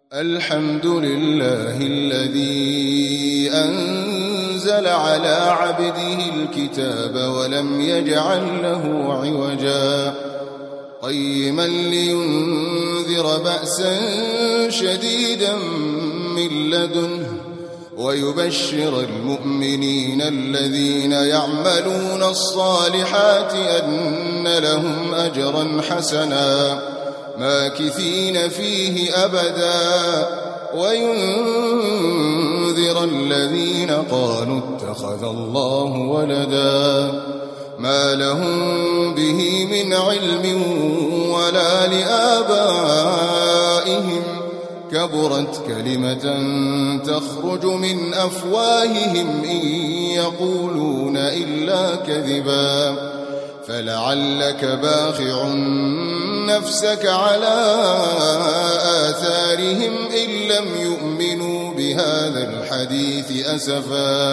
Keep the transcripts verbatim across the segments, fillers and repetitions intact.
الحمد لله الذي أنزل على عبده الكتاب ولم يجعل له عوجا قيما لينذر بأسا شديدا من لدنه ويبشر المؤمنين الذين يعملون الصالحات أن لهم أجرا حسنا ماكثين فيه أبدا وينذر الذين قالوا اتخذ الله ولدا ما لهم به من علم ولا لآبائهم كبرت كلمة تخرج من أفواههم إن يقولون إلا كذبا فلعلك باخع نفسك على آثارهم إن لم يؤمنوا بهذا الحديث أسفا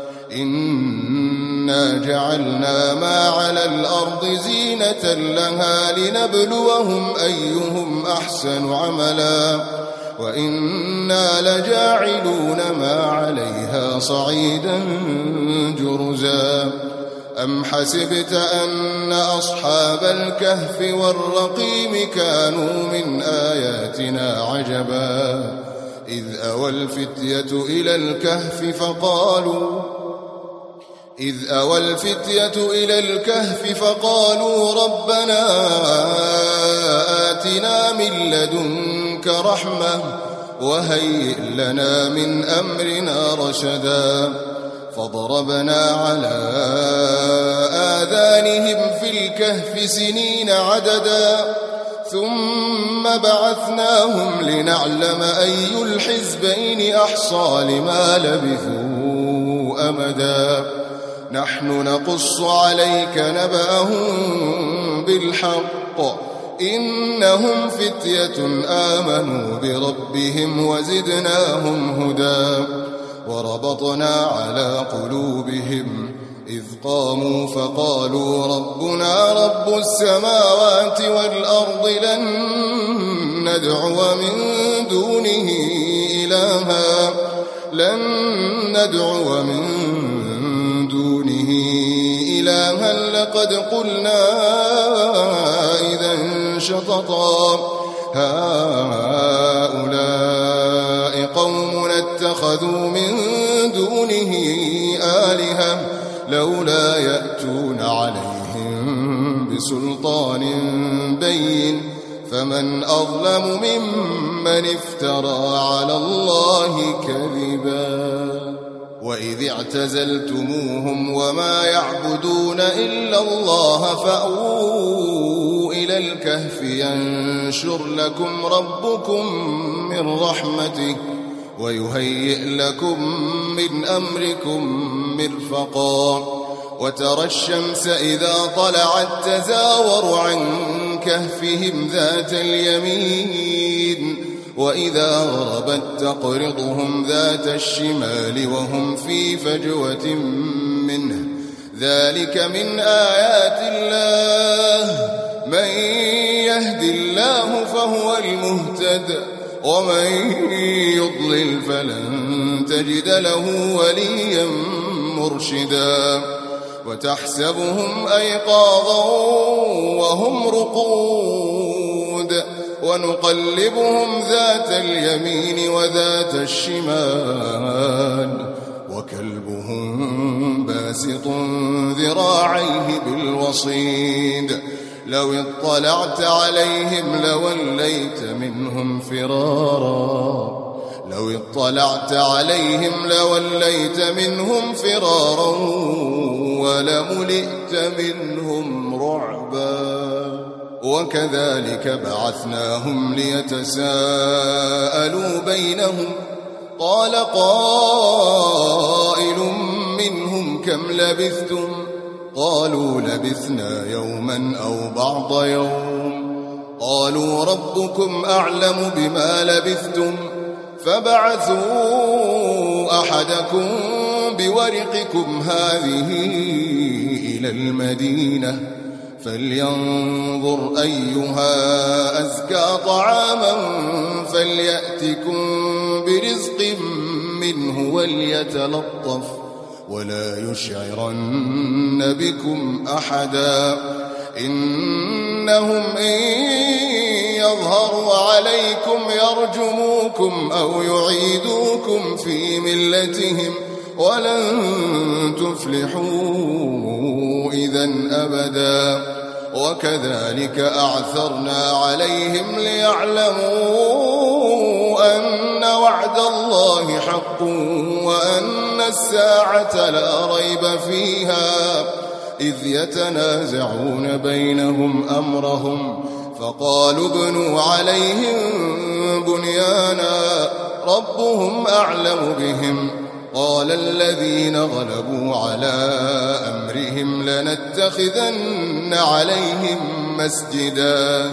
إنا جعلنا ما على الأرض زينة لها لنبلوهم أيهم أحسن عملا وإنا لجاعلون ما عليها صعيدا جرزا أم حسبت أن أصحاب الكهف والرقيم كانوا من آياتنا عجبا إذ أوى الفتية إلى الكهف فقالوا إذ أوى الفتية إلى الكهف فقالوا ربنا آتنا من لدنك رحمة وهيئ لنا من أمرنا رشدا فضربنا على آذانهم في الكهف سنين عددا ثم بعثناهم لنعلم أي الحزبين أحصى لما لبثوا أمدا نحن نقص عليك نبأهم بالحق إنهم فتية آمنوا بربهم وزدناهم هدى وربطنا على قلوبهم إذ قاموا فقالوا ربنا رب السماوات والأرض لن ندعو من دونه إلها لن ندعو من دونه إلها لقد قلنا إذا شططا هؤلاء قوم اتخذوا من دونه آلهة لولا يأتون عليهم بسلطان بين فمن أظلم ممن افترى على الله كذبا وإذ اعتزلتموهم وما يعبدون إلا الله فأووا إلى الكهف ينشر لكم ربكم من رحمته ويهيئ لكم من أمركم مرفقا وترى الشمس إذا طلعت تزاور عن كهفهم ذات اليمين وإذا غربت تقرضهم ذات الشمال وهم في فجوة منه ذلك من آيات الله من يهد الله فهو المهتد ومن يضلل فلن تجد له وليا مرشدا وتحسبهم أيقاظا وهم رقود ونقلبهم ذات اليمين وذات الشمال وكلبهم باسط ذراعيه بالوصيد لو اطلعت عليهم لوليت منهم فرارا لو اطلعت عليهم لوليت منهم فرارا ولملئت منهم رعبا وكذلك بعثناهم ليتساءلوا بينهم قال قائل منهم كم لبثتم قالوا لبثنا يوما أو بعض يوم قالوا ربكم أعلم بما لبثتم فبعثوا أحدكم بورقكم هذه إلى المدينة فلينظر أيها أزكى طعاما فليأتكم برزق منه وليتلطف ولا يشعرن بكم أحدا إنهم إن يظهروا عليكم يرجموكم أو يعيدوكم في ملتهم ولن تفلحوا إذن أبدا وكذلك أعثرنا عليهم ليعلموا أن وعد الله حق وأن الساعة لا ريب فيها إذ يتنازعون بينهم أمرهم فقالوا ابنوا عليهم بنيانا ربهم أعلم بهم قال الذين غلبوا على أمرهم لنتخذن عليهم مسجدا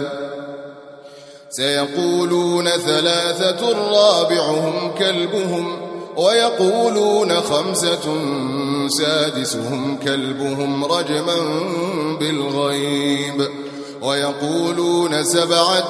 سيقولون ثلاثة رابعهم كلبهم ويقولون خمسة سادسهم كلبهم رجما بالغيب ويقولون سبعة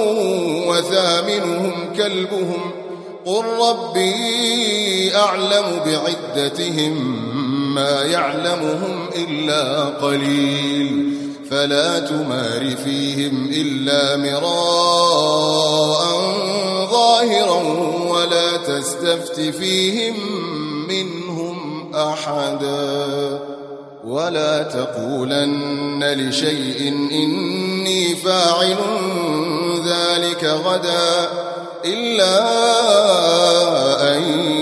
وثامنهم كلبهم قل ربي أعلم بعدتهم ما يعلمهم إلا قليل فلا تمار فيهم إلا مراء ظاهرا ولا تستفت فيهم منهم أحدا ولا تقولن لشيء إني فاعل ذلك غدا إلا أن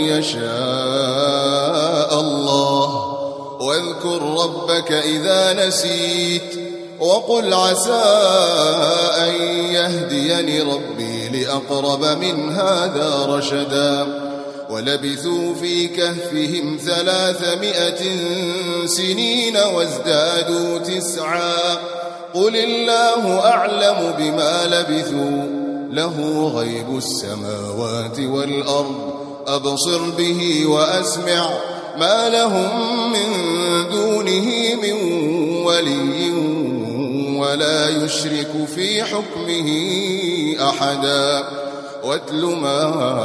يشاء الله واذكر ربك إذا نسيت وقل عسى أن يهديني ربي لأقرب من هذا رشدا ولبثوا في كهفهم ثلاثمائة سنين وازدادوا تسعا قل الله أعلم بما لبثوا له غيب السماوات والأرض أبصر به وأسمع ما لهم من دونه من ولي ولا يشرك في حكمه أحدا واتل ما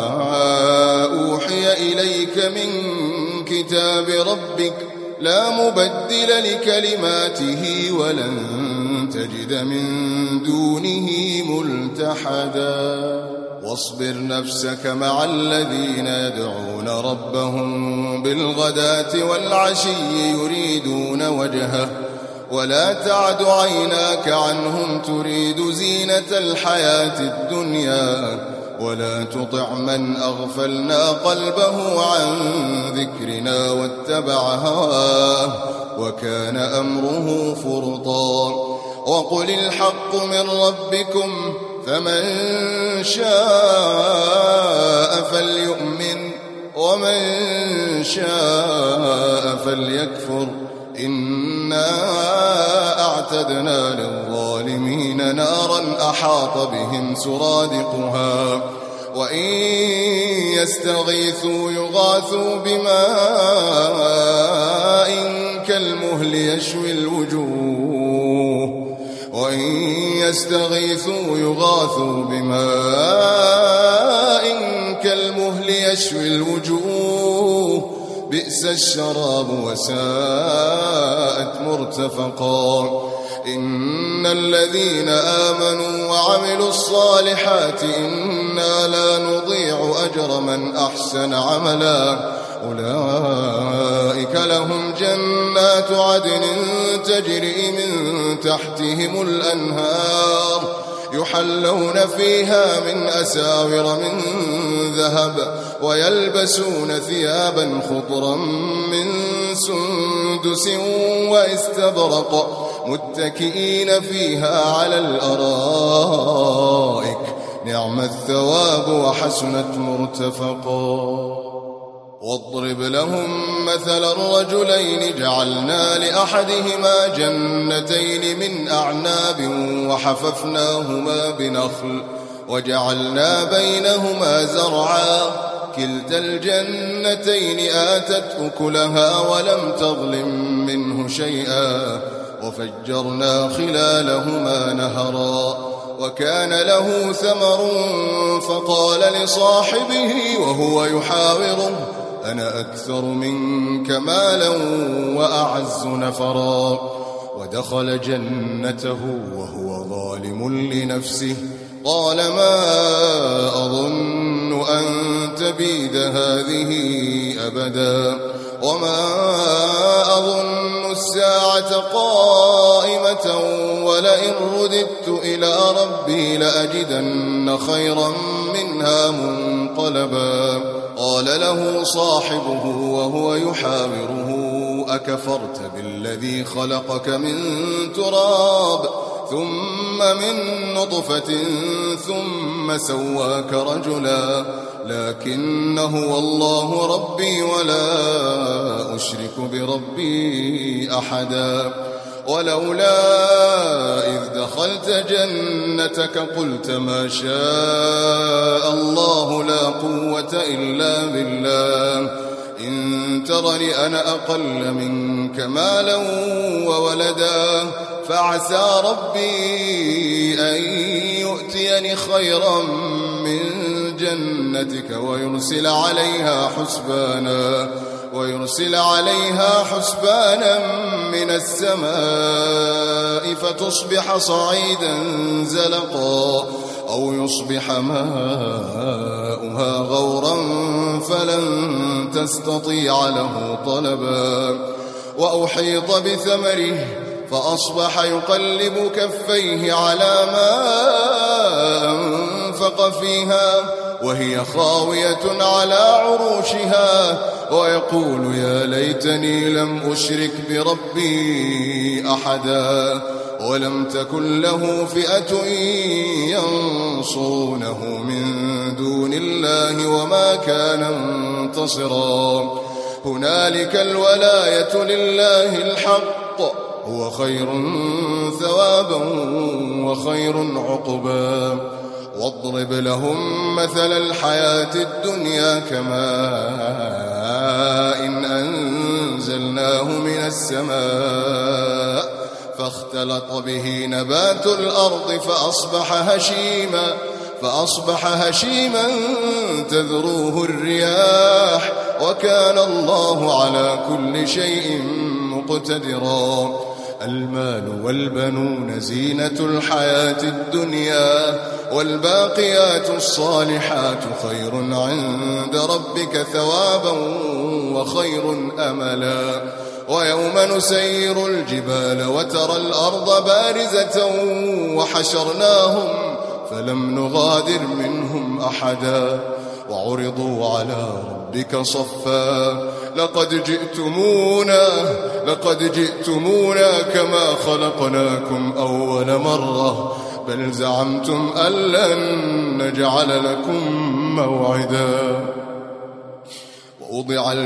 أوحي إليك من كتاب ربك لا مبدل لكلماته ولن تجد من دونه ملتحدا واصبر نفسك مع الذين يدعون ربهم بالغداة والعشي يريدون وجهه ولا تعد عيناك عنهم تريد زينة الحياة الدنيا ولا تطع من أغفلنا قلبه عن ذكرنا واتبع هواه وكان أمره فرطا وقل الحق من ربكم فمن شاء فليؤمن ومن شاء فليكفر إنا أعتدنا للظالمين نارا أحاط بهم سرادقها وإن يستغيثوا يغاثوا بماء كالمهل يشوي الوجوه وإن يستغيثوا يغاثوا بماء كالمهل يشوي الوجوه بئس الشراب وساءت مرتفقا إن الذين آمنوا وعملوا الصالحات إنا لا نضيع أجر من أحسن عملا أولئك لهم جنات عدن تجري من تحتهم الأنهار يحلون فيها من أساور من ذهب ويلبسون ثيابا خضرا من سندس واستبرق متكئين فيها على الأرائك نعم الثواب وحسنت مرتفقا واضرب لهم مثل الرجلين جعلنا لأحدهما جنتين من أعناب وحففناهما بنخل وجعلنا بينهما زرعا كلتا الجنتين آتت أكلها ولم تظلم منه شيئا وفجرنا خلالهما نهرا وكان له ثمر فقال لصاحبه وهو يحاوره أنا أكثر منك مالا وأعز نفرا ودخل جنته وهو ظالم لنفسه قال ما أظن أن تبيد هذه أبدا وما أظن الساعة قائمة ولئن رددت إلى ربي لأجدن خيرا منها منقلبا قال له صاحبه وهو يحاوره أكفرت بالذي خلقك من تراب ثم من نطفة ثم سواك رجلا لكن هو الله ربي ولا أشرك بربي أحدا ولولا إذ دخلت جنتك قلت ما شاء الله لا قوة إلا بالله إن ترني أنا أقل منك مالا وولدا فعسى ربي أن يؤتيني خيرا من جنتك ويرسل عليها حسبانا ويرسل عليها حسبانا من السماء فتصبح صعيدا زلقا أو يصبح ماؤها غورا فلن تستطيع له طلبا وأحيط بثمره فأصبح يقلب كفيه على ما أنفق فيها وهي خاوية على عروشها ويقول يا ليتني لم أشرك بربي أحدا ولم تكن له فئة ينصرونه من دون الله وما كان منتصرا هنالك الولاية لله الحق هو خير ثوابا وخير عقبا واضرب لهم مثل الحياة الدنيا كماء إن أنزلناه من السماء فاختلط به نبات الأرض فأصبح هشيما فأصبح هشيما تذروه الرياح وكان الله على كل شيء مقتدرا المال والبنون زينة الحياة الدنيا والباقيات الصالحات خير عند ربك ثوابا وخير أملا ويوم نسير الجبال وترى الأرض بارزة وحشرناهم فلم نغادر منهم أحدا وعرضوا على ربك صفا لقد جئتمونا لقد جئتمونا كما خلقناكم أول مرة بل زعمتم أن لن نجعل لكم موعدا ووضع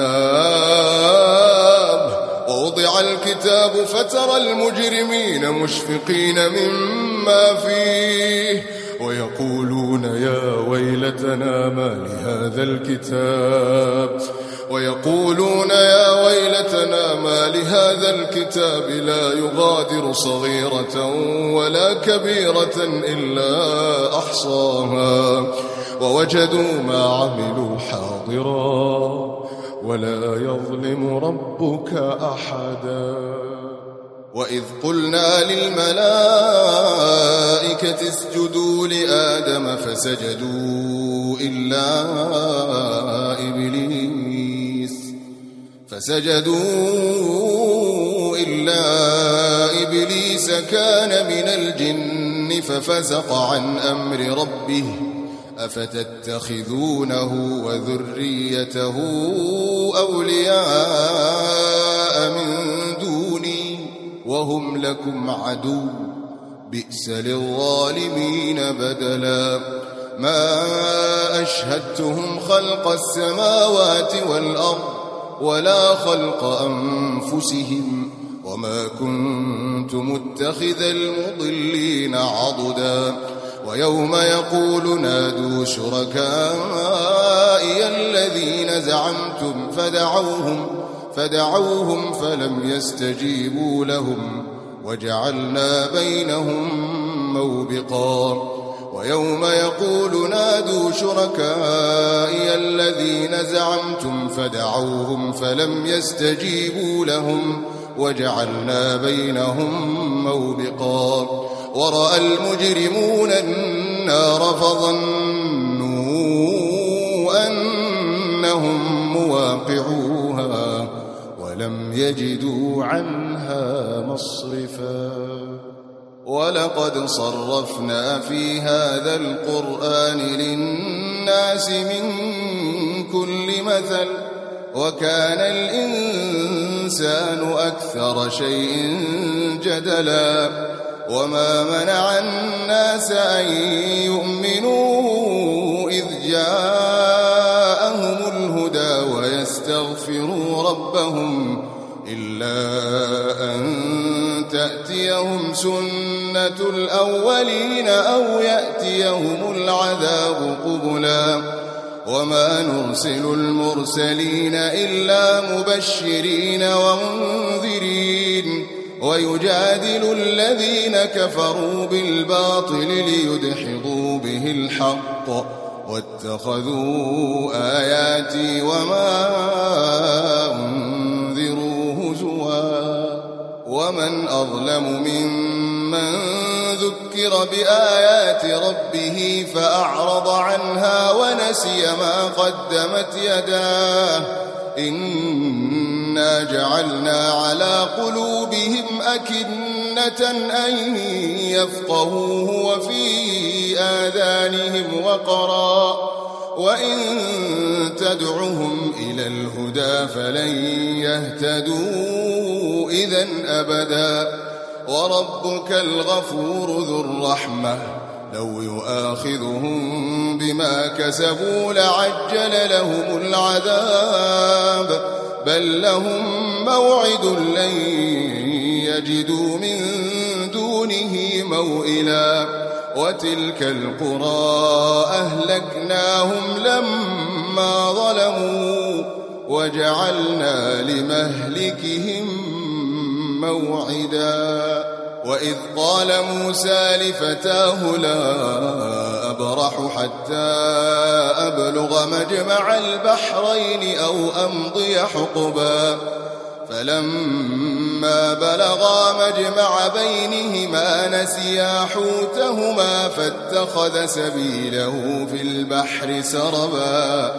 الكتاب ووضع الكتاب فترى المجرمين مشفقين مما فيه ويقولون يا ويلتنا ما لهذا الكتاب ويقولون يا ويلتنا ما لهذا الكتاب لا يغادر صغيرة ولا كبيرة إلا أحصاها ووجدوا ما عملوا حاضرا ولا يظلم ربك أحدا وإذ قلنا للملائكة اسجدوا لآدم فسجدوا إلا إبليس فسجدوا إلا إبليس كان من الجن ففسق عن أمر ربه أفتتخذونه وذريته أولياء من دوني وهم لكم عدو بئس للظالمين بدلا ما أشهدتهم خلق السماوات والأرض ولا خلق أنفسهم وما كنت متخذ المضلين عضدا ويوم يقول نادوا شركائي الذين زعمتم فدعوهم فدعوهم فلم يستجيبوا لهم وجعلنا بينهم موبقا ويوم يقول نادوا شركائي الذين زعمتم فدعوهم فلم يستجيبوا لهم وجعلنا بينهم موبقا ورأى المجرمون النار فظنوا أنهم مواقعوها ولم يجدوا عنها مصرفا ولقد صرفنا في هذا القرآن للناس من كل مثل وكان الإنسان أكثر شيء جدلا وما منع الناس أن يؤمنوا إذ جاءهم الهدى ويستغفروا ربهم إلا أن تأتيهم سنة الأولين أو يأتيهم العذاب قبلا وما نرسل المرسلين إلا مبشرين ومنذرين ويجادل الذين كفروا بالباطل ليدحضوا به الحق واتخذوا آياتي وما أنذروا هزوا ومن أظلم ممن ذكر بآيات ربه فأعرض عنها ونسي ما قدمت يداه إنا جعلنا على قلوبهم أكنة أن يفقهوه وفي آذانهم وقرا وإن تدعهم إلى الهدى فلن يهتدوا إذن أبدا وربك الغفور ذو الرحمة لو يؤاخذهم بما كسبوا لعجل لهم العذاب بل لهم موعد لن يجدوا من دونه موئلا وتلك القرى أهلكناهم لما ظلموا وجعلنا لمهلكهم موعدا وإذ قال موسى لفتاه لا أبرح حتى أبلغ مجمع البحرين أو أمضي حقبا فلما بلغا مجمع بينهما نسيا حوتهما فاتخذ سبيله في البحر سربا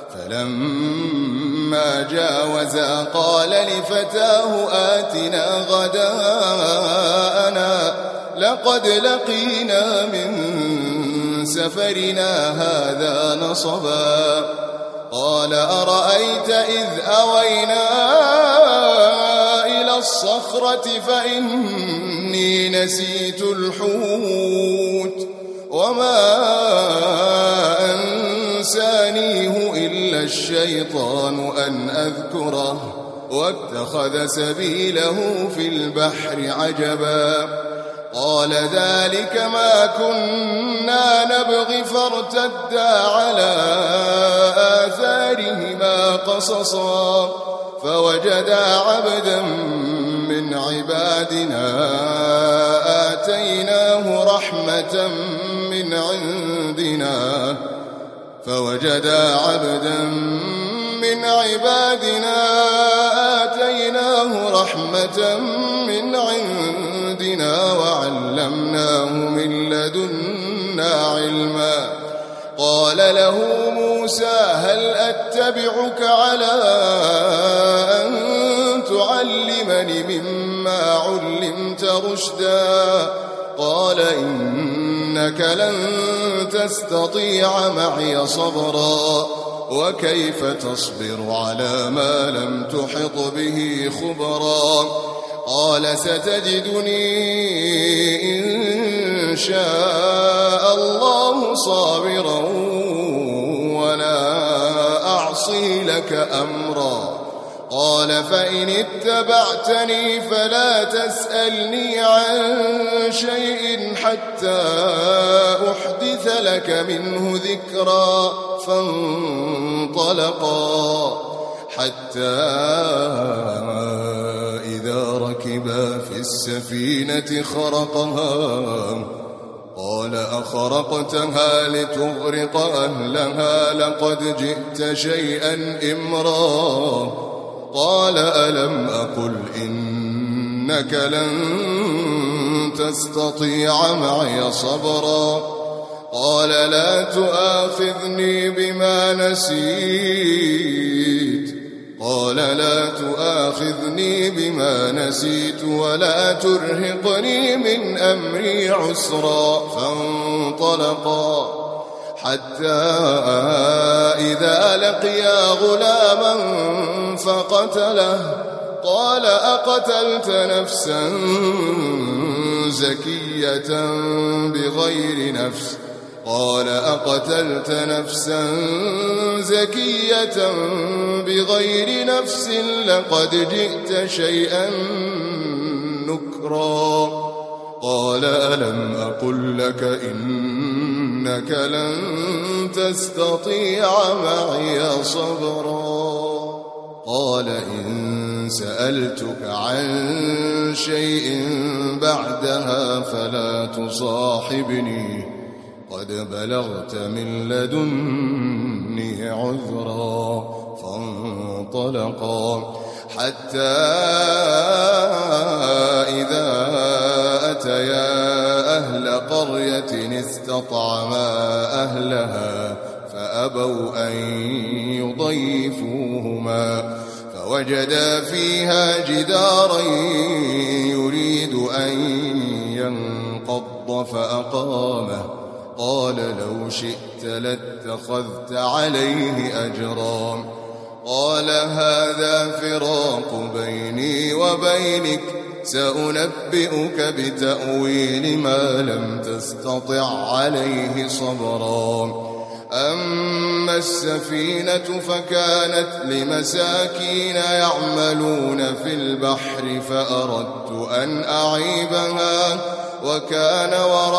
فلما جاوزا قال لفتاه آتنا غداءنا لقد لقينا من سفرنا هذا نصبا قال أرأيت إذ أوينا إلى الصخرة فإني نسيت الحوت وما أنسانيه إلا الشيطان أن أذكره واتخذ سبيله في البحر عجبا قال ذلك ما كنا نبغي فارتدا على آثارهما قصصا فوجدا عبدا من عبادنا آتيناه رحمة من عندنا فوجدا عبدا من عبادنا آتيناه رحمة من عندنا وعلمناه من لدنا علما قال له موسى هل أتبعك على أن تعلمني مما علمت رشدا قال إنك لن تستطيع معي صبرا وكيف تصبر على ما لم تحط به خبرا قال ستجدني إن شاء الله صابرا ولا أعصي لك أمرا قال فإن اتبعتني فلا تسألني عن شيء حتى أحدث لك منه ذكرا فانطلقا حتى إذا ركبا في السفينة خرقها قال أخرقتها لتغرق أهلها لقد جئت شيئا إمرا قال ألم أقل إنك لن تستطيع معي صبرا قال لا تؤاخذني بما نسيت قال لا تؤاخذني بما نسيت ولا ترهقني من أمري عسرا فانطلقا حتى إذا لقيا غلاما فقتله قال أقتلت نفسا زكية بغير نفس قال أقتلت نفسا زكية بغير نفس لقد جئت شيئا نكرا قال ألم أقل لك إنك لن تستطيع معي صبرا قال إن سألتك عن شيء بعدها فلا تصاحبني قد بلغت من لدني عذرا فانطلقا حتى إذا أتيا أهل قرية استطعما أهلها فأبوا أن يضيفوهما فوجدا فيها جدارا يريد أن ينقض فأقامه قال لو شئت لاتخذت عليه أجرا قال هذا فراق بيني وبينك سأنبئك بتأويل ما لم تستطع عليه صبرا أما السفينة فكانت لمساكين يعملون في البحر فأردت أن أعيبها وكان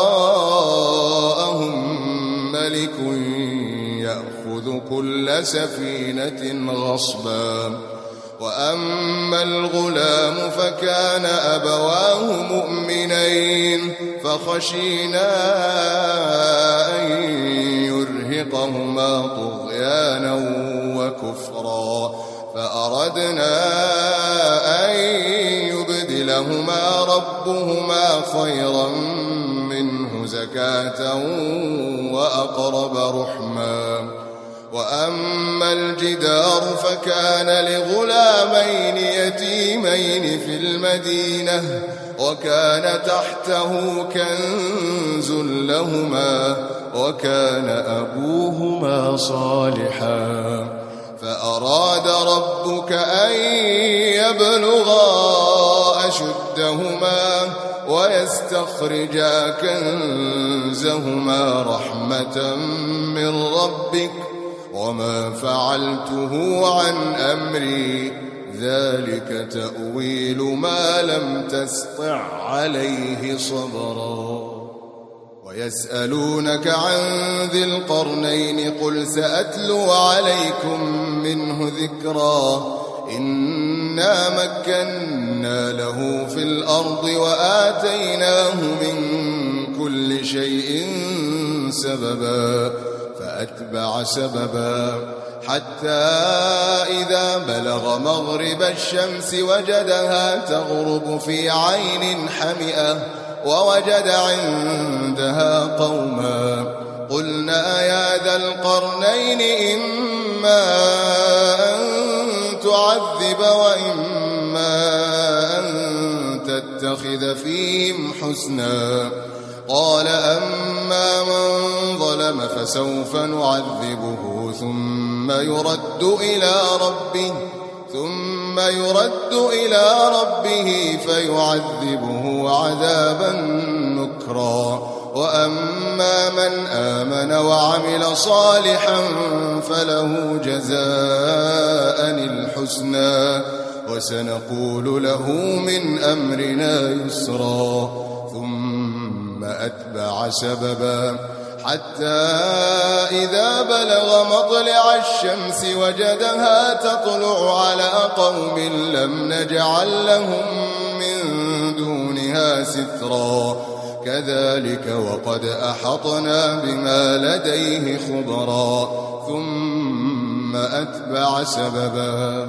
وراءهم ملك يأخذ كل سفينة غصبا وأما الغلام فكان أبواه مؤمنين فخشينا أن يرهقهما طغيانا وكفرا فأردنا أن يبدلهما ربهما خيرا منه زكاة وأقرب رحما وأما الجدار فكان لغلامين يتيمين في المدينة وكان تحته كنز لهما وكان أبوهما صالحا فأراد ربك أن يبلغا أشدهما ويستخرجا كنزهما رحمة من ربك وما فعلته عن أمري ذلك تأويل ما لم تستطع عليه صبرا ويسألونك عن ذي القرنين قل سأتلو عليكم منه ذكرا إنا مكنا له في الأرض وآتيناه من كل شيء سببا فأتبع سببا حتى إذا بلغ مغرب الشمس وجدها تغرب في عين حمئة ووجد عندها قوما قلنا يا ذا القرنين إما أن تعذب وإما أن تتخذ فيهم حسنا قال أما من ظلم فسوف نعذبه ثم يرد إلى ربه ثم يرد إلى ربه فيعذبه عذابا نكرا وأما من آمن وعمل صالحا فله جزاء الحسنى وسنقول له من أمرنا يسرا ثم أتبع سببا حتى إذا بلغ مطلع الشمس وجدها تطلع على قوم لم نجعل لهم من دونها سترا كذلك وقد أحطنا بما لديه خبرا ثم أتبع سببا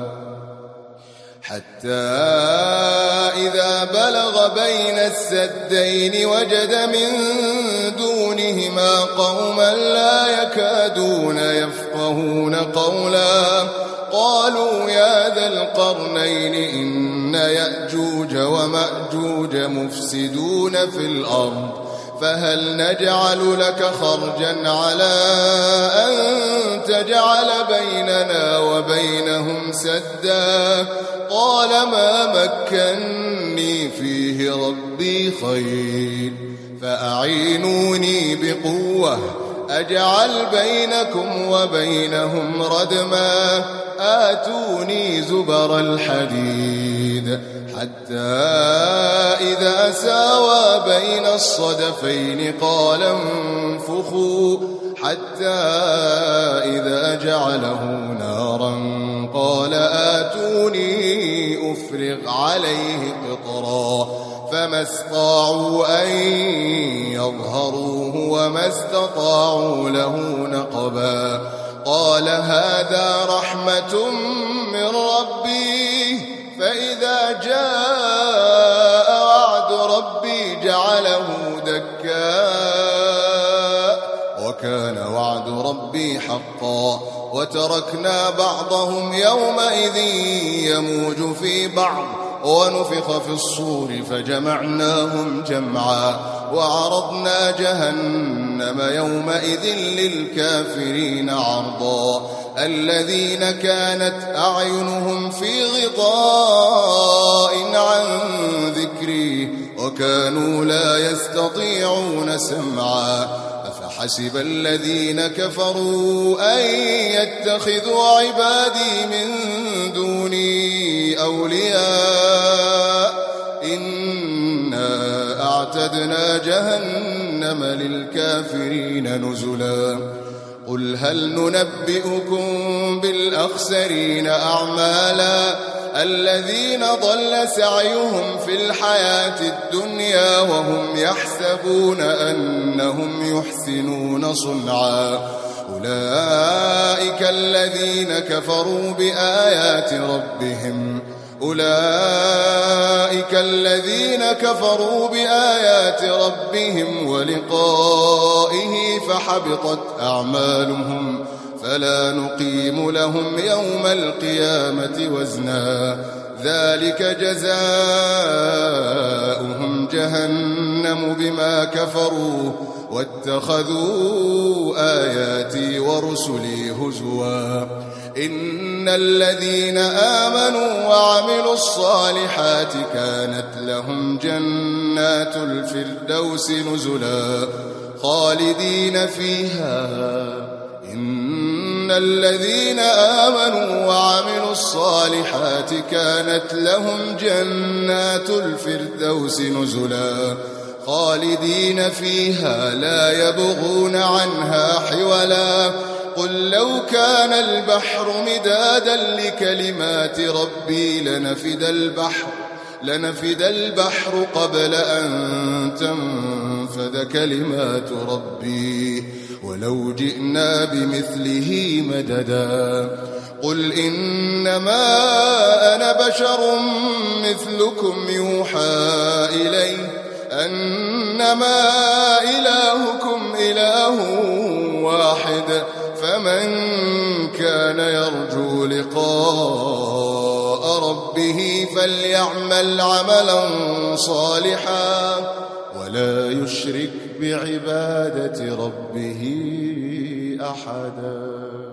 حتى إذا بلغ بين السدين وجد من دونهما قوما لا يكادون يفقهون قولا قالوا يا ذا القرنين إن يأجوج ومأجوج مفسدون في الأرض فهل نجعل لك خرجا على أن تجعل بيننا وبينهم سدا قال ما مكني فيه ربي خير فأعينوني بقوة أجعل بينكم وبينهم ردما آتوني زبر الحديد حتى إذا ساوى بين الصدفين قال انفخوا حتى إذا جعله نارا قال آتوني أفرغ عليه قطرا فما استطاعوا أن يظهروه وما استطاعوا له نقبا قال هذا رحمة من ربي فإذا جاء وعد ربي جعله دكاء وكان وعد ربي حقا وتركنا بعضهم يومئذ يموج في بعض ونفخ في الصور فجمعناهم جمعا وعرضنا جهنم يومئذ للكافرين عرضا الذين كانت أعينهم في غطاء عن ذكري وكانوا لا يستطيعون سمعا أفحسب الذين كفروا أن يتخذوا عبادي من دوني أولياء إنا أعتدنا جهنم للكافرين نزلا قل هل ننبئكم بالأخسرين أعمالا الذين ضل سعيهم في الحياة الدنيا وهم يحسبون أنهم يحسنون صنعا أولئك الذين كفروا بآيات ربهم أولئك الذين كفروا بآيات ربهم ولقائه فحبطت أعمالهم فلا نقيم لهم يوم القيامة وزنا ذلك جزاؤهم جهنم بما كفروا واتخذوا آياتي ورسلي هزوا إن الذين آمنوا وعملوا الصالحات كانت لهم جنات الفردوس نزلا خالدين فيها إن الذين آمنوا وعملوا الصالحات كانت لهم جنات الفردوس نزلا خالدين فيها لا يبغون عنها حولا قل لو كان البحر مدادا لكلمات ربي لنفد البحر لنفد البحر قبل أن تنفد كلمات ربي ولو جئنا بمثله مددا قل إنما أنا بشر مثلكم يوحى إلي أنما إلهكم إله واحد فمن كان يرجو لقاء ربه فليعمل عملا صالحا ولا يشرك بعبادة ربه أحدا.